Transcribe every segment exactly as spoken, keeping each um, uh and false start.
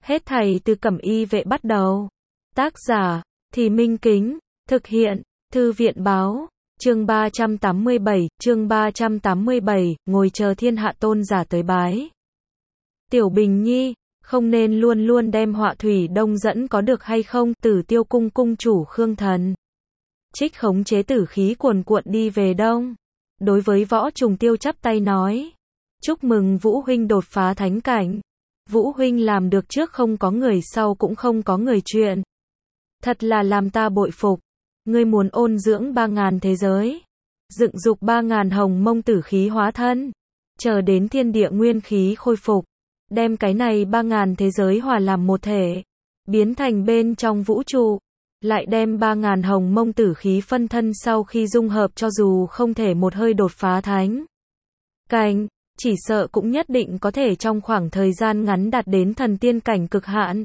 Hết thảy từ Cẩm Y Vệ bắt đầu. Tác giả, Thì Minh Kính, thực hiện, Thư viện Báo, chương ba trăm tám mươi bảy, chương ba trăm tám mươi bảy, ngồi chờ thiên hạ tôn giả tới bái. Tiểu Bình Nhi, không nên luôn luôn đem họa thủy đông dẫn có được hay không, Tử Tiêu cung cung chủ Khương Thần. Trích khống chế tử khí cuồn cuộn đi về đông. Đối với Võ Trùng Tiêu chắp tay nói. Chúc mừng Vũ huynh đột phá thánh cảnh. Vũ huynh làm được trước không có người sau cũng không có người chuyện. Thật là làm ta bội phục. Ngươi muốn ôn dưỡng ba ngàn thế giới. Dựng dục ba ngàn hồng mông tử khí hóa thân. Chờ đến thiên địa nguyên khí khôi phục. Đem cái này ba ngàn thế giới hòa làm một thể. Biến thành bên trong vũ trụ. Lại đem ba ngàn hồng mông tử khí phân thân sau khi dung hợp cho dù không thể một hơi đột phá thánh cảnh, chỉ sợ cũng nhất định có thể trong khoảng thời gian ngắn đạt đến thần tiên cảnh cực hạn.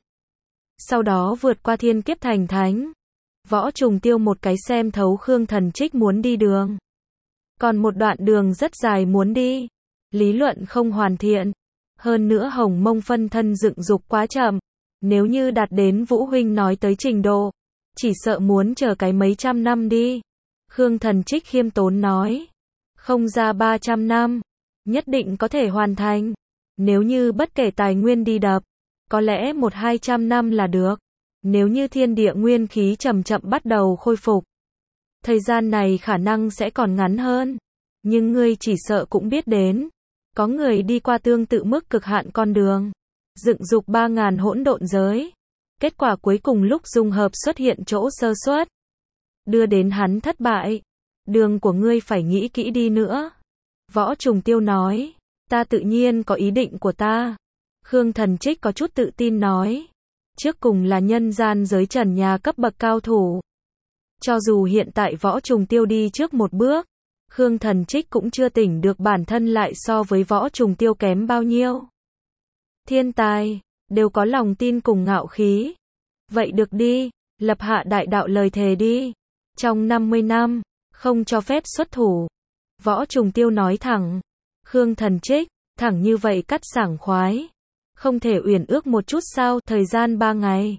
Sau đó vượt qua thiên kiếp thành thánh. Võ Trùng Tiêu một cái xem thấu Khương Thần Trích muốn đi đường. Còn một đoạn đường rất dài muốn đi. Lý luận không hoàn thiện. Hơn nữa hồng mông phân thân dựng dục quá chậm. Nếu như đạt đến Vũ huynh nói tới trình độ, chỉ sợ muốn chờ cái mấy trăm năm đi. Khương Thần Trích khiêm tốn nói. Không ra ba trăm năm. Nhất định có thể hoàn thành. Nếu như bất kể tài nguyên đi đập, có lẽ một hai trăm năm là được. Nếu như thiên địa nguyên khí chậm chậm bắt đầu khôi phục, thời gian này khả năng sẽ còn ngắn hơn. Nhưng ngươi chỉ sợ cũng biết đến. Có người đi qua tương tự mức cực hạn con đường. Dựng dục ba ngàn hỗn độn giới. Kết quả cuối cùng lúc dung hợp xuất hiện chỗ sơ suất. Đưa đến hắn thất bại. Đường của ngươi phải nghĩ kỹ đi nữa. Võ Trùng Tiêu nói. Ta tự nhiên có ý định của ta. Khương Thần Trích có chút tự tin nói. Trước cùng là nhân gian giới trần nhà cấp bậc cao thủ. Cho dù hiện tại Võ Trùng Tiêu đi trước một bước, Khương Thần Trích cũng chưa tỉnh được bản thân lại so với Võ Trùng Tiêu kém bao nhiêu. Thiên tài, đều có lòng tin cùng ngạo khí. Vậy được đi, lập hạ đại đạo lời thề đi. Trong năm mươi năm, không cho phép xuất thủ. Võ Trùng Tiêu nói thẳng. Khương Thần Trích, thẳng như vậy cắt sảng khoái. Không thể uyển ước một chút sao, thời gian ba ngày.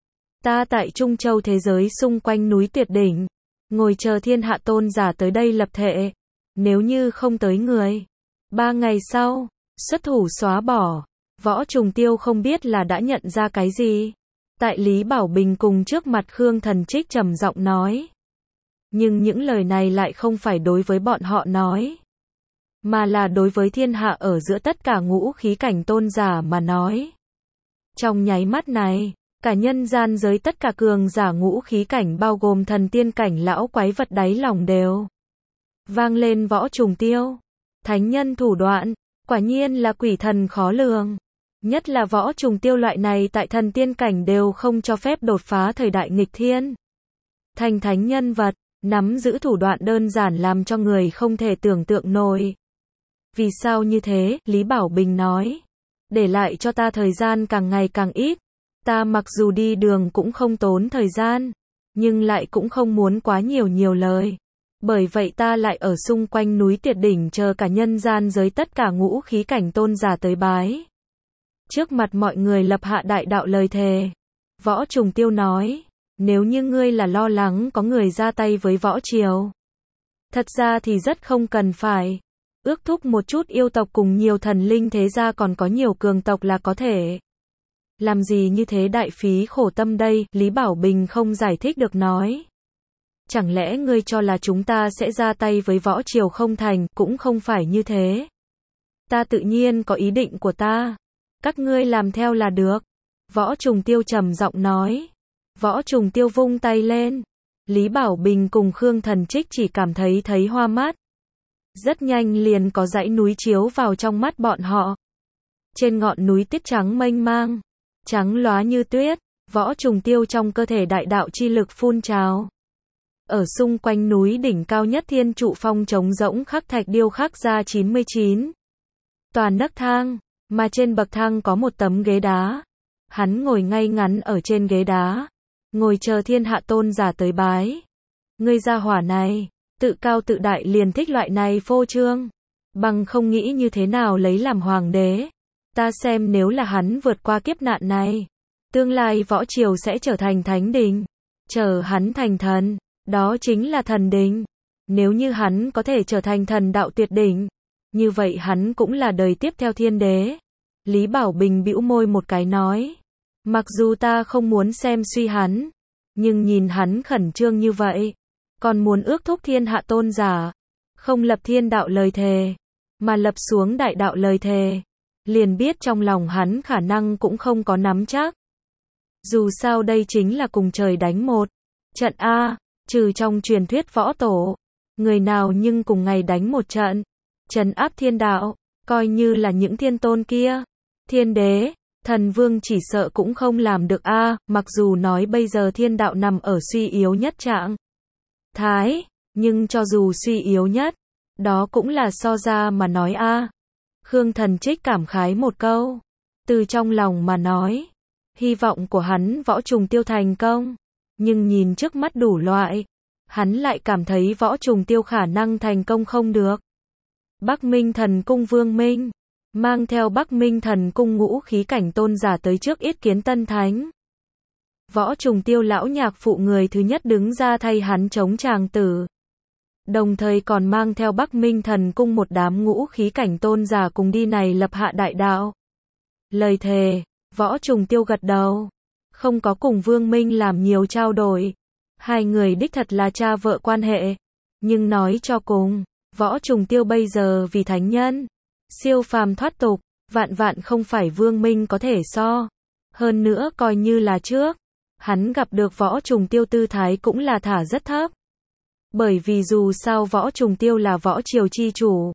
Ta tại Trung Châu thế giới xung quanh núi Tuyệt Đỉnh. Ngồi chờ thiên hạ tôn giả tới đây lập thệ. Nếu như không tới người. Ba ngày sau, xuất thủ xóa bỏ. Võ Trùng Tiêu không biết là đã nhận ra cái gì. Tại Lý Bảo Bình cùng trước mặt Khương Thần Trích trầm giọng nói. Nhưng những lời này lại không phải đối với bọn họ nói. Mà là đối với thiên hạ ở giữa tất cả ngũ khí cảnh tôn giả mà nói. Trong nháy mắt này, cả nhân gian giới tất cả cường giả ngũ khí cảnh bao gồm thần tiên cảnh lão quái vật đáy lòng đều. Vang lên Võ Trùng Tiêu. Thánh nhân thủ đoạn, quả nhiên là quỷ thần khó lường. Nhất là Võ Trùng Tiêu loại này tại thần tiên cảnh đều không cho phép đột phá thời đại nghịch thiên. Thành thánh nhân vật, nắm giữ thủ đoạn đơn giản làm cho người không thể tưởng tượng nổi. Vì sao như thế, Lý Bảo Bình nói. Để lại cho ta thời gian càng ngày càng ít. Ta mặc dù đi đường cũng không tốn thời gian, nhưng lại cũng không muốn quá nhiều nhiều lời. Bởi vậy ta lại ở xung quanh núi Tuyệt Đỉnh chờ cả nhân gian giới tất cả ngũ khí cảnh tôn giả tới bái. Trước mặt mọi người lập hạ đại đạo lời thề. Võ Trùng Tiêu nói. Nếu như ngươi là lo lắng có người ra tay với võ triều. Thật ra thì rất không cần phải. Ước thúc một chút yêu tộc cùng nhiều thần linh thế ra còn có nhiều cường tộc là có thể. Làm gì như thế đại phí khổ tâm đây, Lý Bảo Bình không giải thích được nói. Chẳng lẽ ngươi cho là chúng ta sẽ ra tay với võ triều không thành, cũng không phải như thế. Ta tự nhiên có ý định của ta. Các ngươi làm theo là được. Võ Trùng Tiêu trầm giọng nói. Võ Trùng Tiêu vung tay lên. Lý Bảo Bình cùng Khương Thần Trích chỉ cảm thấy thấy hoa mắt. Rất nhanh liền có dãy núi chiếu vào trong mắt bọn họ. Trên ngọn núi tiết trắng mênh mang, trắng lóa như tuyết, Võ Trùng Tiêu trong cơ thể đại đạo chi lực phun trào. Ở xung quanh núi đỉnh cao nhất thiên trụ phong trống rỗng khắc thạch điêu khắc ra chín mươi chín. Toàn nấc thang, mà trên bậc thang có một tấm ghế đá. Hắn ngồi ngay ngắn ở trên ghế đá, ngồi chờ thiên hạ tôn giả tới bái. Ngươi gia hỏa này, tự cao tự đại liền thích loại này phô trương. Bằng không nghĩ như thế nào lấy làm hoàng đế. Ta xem nếu là hắn vượt qua kiếp nạn này, Tương lai võ triều sẽ trở thành thánh đình. Chờ hắn thành thần, đó chính là thần đình. Nếu như hắn có thể trở thành thần đạo tuyệt đỉnh, như vậy hắn cũng là đời tiếp theo thiên đế. Lý Bảo Bình bĩu môi một cái nói. Mặc dù ta không muốn xem suy hắn, nhưng nhìn hắn khẩn trương như vậy, còn muốn ước thúc thiên hạ tôn giả, không lập thiên đạo lời thề, mà lập xuống đại đạo lời thề, liền biết trong lòng hắn khả năng cũng không có nắm chắc. Dù sao đây chính là cùng trời đánh một trận A, trừ trong truyền thuyết võ tổ, người nào nhưng cùng ngày đánh một trận, trấn áp thiên đạo, coi như là những thiên tôn kia, thiên đế, thần vương chỉ sợ cũng không làm được A, mặc dù nói bây giờ thiên đạo nằm ở suy yếu nhất trạng thái, nhưng cho dù suy yếu nhất, đó cũng là so ra mà nói A. Khương Thần Trích cảm khái một câu, từ trong lòng mà nói, hy vọng của hắn Võ Trùng Tiêu thành công, nhưng nhìn trước mắt đủ loại, hắn lại cảm thấy Võ Trùng Tiêu khả năng thành công không được. Bắc Minh Thần Cung Vương Minh mang theo Bắc Minh Thần Cung ngũ khí cảnh tôn giả tới trước yết kiến Tân Thánh. Võ Trùng Tiêu lão nhạc phụ người thứ nhất đứng ra thay hắn chống tràng tử. Đồng thời còn mang theo Bắc Minh Thần Cung một đám ngũ khí cảnh tôn giả cùng đi này lập hạ đại đạo lời thề. Võ Trùng Tiêu gật đầu, không có cùng Vương Minh làm nhiều trao đổi. Hai người đích thật là cha vợ quan hệ, nhưng nói cho cùng, Võ Trùng Tiêu bây giờ vì thánh nhân, siêu phàm thoát tục, vạn vạn không phải Vương Minh có thể so. Hơn nữa coi như là trước, hắn gặp được Võ Trùng Tiêu tư thái cũng là thả rất thấp. Bởi vì dù sao Võ Trùng Tiêu là võ triều chi chủ,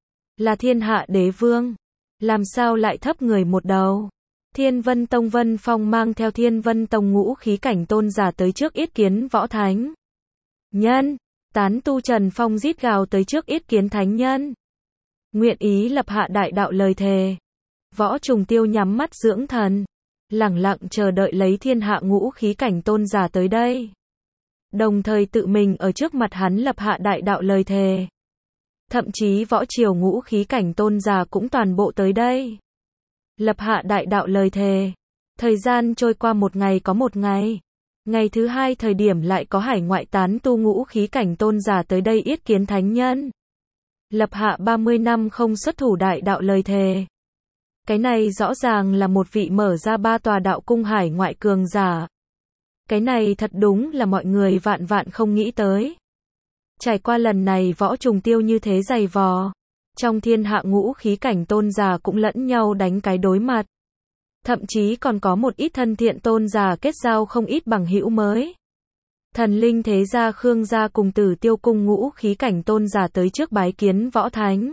là thiên hạ đế vương, làm sao lại thấp người một đầu. Thiên Vân Tông Vân Phong mang theo Thiên Vân Tông ngũ khí cảnh tôn giả tới trước yết kiến Võ Thánh Nhân. Tán tu Trần Phong rít gào tới trước yết kiến Thánh Nhân, nguyện ý lập hạ đại đạo lời thề. Võ Trùng Tiêu nhắm mắt dưỡng thần, lẳng lặng chờ đợi lấy thiên hạ ngũ khí cảnh tôn giả tới đây. Đồng thời tự mình ở trước mặt hắn lập hạ đại đạo lời thề. Thậm chí võ triều ngũ khí cảnh tôn giả cũng toàn bộ tới đây. Lập hạ đại đạo lời thề. Thời gian trôi qua một ngày có một ngày. Ngày thứ hai thời điểm lại có hải ngoại tán tu ngũ khí cảnh tôn giả tới đây yết kiến Thánh Nhân. Lập hạ ba mươi năm không xuất thủ đại đạo lời thề. Cái này rõ ràng là một vị mở ra ba tòa đạo cung hải ngoại cường giả. Cái này thật đúng là mọi người vạn vạn không nghĩ tới. Trải qua lần này Võ Trùng Tiêu như thế dày vò, trong thiên hạ ngũ khí cảnh tôn giả cũng lẫn nhau đánh cái đối mặt. Thậm chí còn có một ít thân thiện tôn giả kết giao không ít bằng hữu mới. Thần linh thế gia Khương gia cùng Tử Tiêu cung ngũ khí cảnh tôn giả tới trước bái kiến Võ Thánh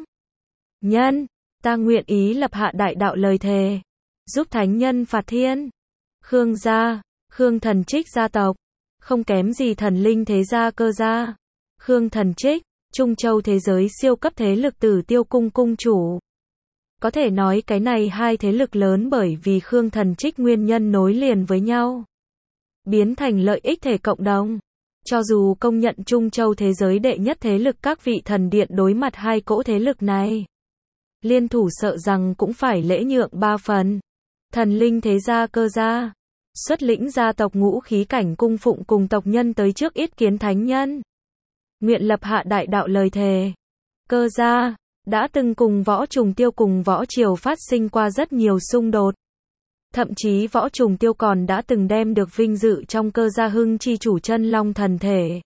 Nhân. Ta nguyện ý lập hạ đại đạo lời thề, giúp Thánh Nhân phạt thiên. Khương gia, Khương Thần Trích gia tộc, không kém gì thần linh thế gia Cơ gia. Khương Thần Trích, Trung Châu thế giới siêu cấp thế lực Tử Tiêu cung cung chủ. Có thể nói cái này hai thế lực lớn bởi vì Khương Thần Trích nguyên nhân nối liền với nhau, biến thành lợi ích thể cộng đồng. Cho dù công nhận Trung Châu thế giới đệ nhất thế lực các vị thần điện đối mặt hai cỗ thế lực này, liên thủ sợ rằng cũng phải lễ nhượng ba phần. Thần linh thế gia Cơ gia, xuất lĩnh gia tộc ngũ khí cảnh cung phụng cùng tộc nhân tới trước yết kiến Thánh Nhân. Nguyện lập hạ đại đạo lời thề. Cơ gia, đã từng cùng Võ Trùng Tiêu cùng Võ Triều phát sinh qua rất nhiều xung đột. Thậm chí Võ Trùng Tiêu còn đã từng đem được vinh dự trong Cơ gia hưng chi chủ chân long thần thể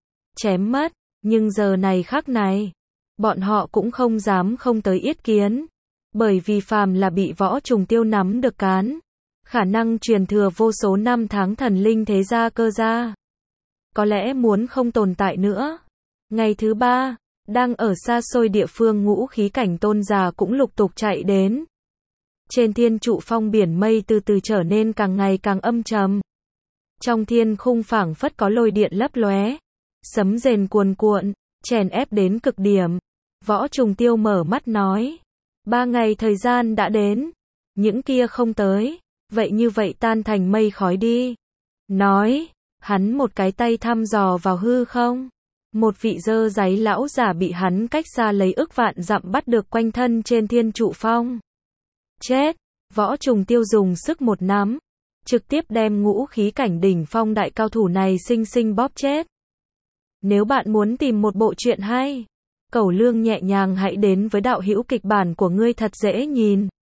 chém mất, nhưng giờ này khắc này, bọn họ cũng không dám không tới yết kiến, bởi vì phàm là bị Võ Trùng Tiêu nắm được cán, khả năng truyền thừa vô số năm tháng thần linh thế gia Cơ gia, có lẽ muốn không tồn tại nữa. Ngày thứ ba, đang ở xa xôi địa phương ngũ khí cảnh tôn giả cũng lục tục chạy đến. Trên thiên trụ phong biển mây từ từ trở nên càng ngày càng âm trầm. Trong thiên khung phảng phất có lôi điện lấp lóe, sấm rền cuồn cuộn, chèn ép đến cực điểm. Võ Trùng Tiêu mở mắt nói, ba ngày thời gian đã đến, những kia không tới, vậy như vậy tan thành mây khói đi. Nói, hắn một cái tay thăm dò vào hư không. Một vị dơ giấy lão giả bị hắn cách xa lấy ức vạn dặm bắt được quanh thân trên thiên trụ phong. Chết! Võ Trùng Tiêu dùng sức một nắm, trực tiếp đem ngũ khí cảnh đỉnh phong đại cao thủ này xinh xinh bóp chết. Nếu bạn muốn tìm một bộ truyện hay, Cẩu Lương nhẹ nhàng hãy đến với đạo hữu kịch bản của ngươi thật dễ nhìn.